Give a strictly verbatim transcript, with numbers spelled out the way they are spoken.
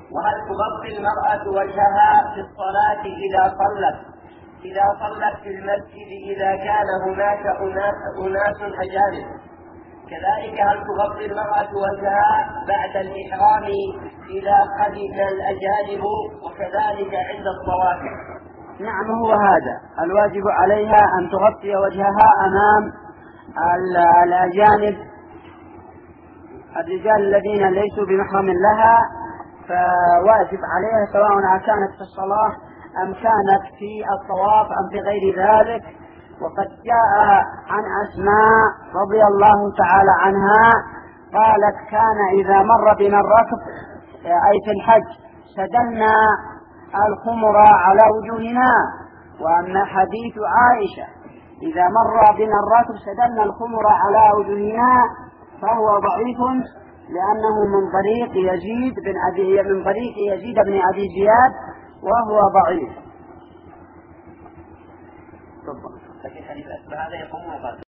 وهل تغطي المرأة وجهها في الصلاة إذا صلت إذا صلت في المسجد إذا كان هناك أناس, أناس أجانب؟ كذلك هل تغطي المرأة وجهها بعد الإحرام إذا قدم الأجانب، وكذلك عند الطواف؟ نعم، هو هذا الواجب عليها أن تغطي وجهها أمام الأجانب الرجال الذين ليسوا بمحرم لها، فواجب عليها سواء كانت في الصلاة أم كانت في الطواف أم في غير ذلك. وقد جاء عن أسماء رضي الله تعالى عنها قالت: كان إذا مر بنا الركب أي في الحج سدلنا الخمر على وجوهنا. وأما حديث عائشة إذا مر بنا الركب سدلنا الخمر على وجوهنا فهو ضعيف، لأنه من طريق يزيد بن أبي من طريق يزيد بن أبي زياد وهو ضعيف. لكن حديث هذا يقوم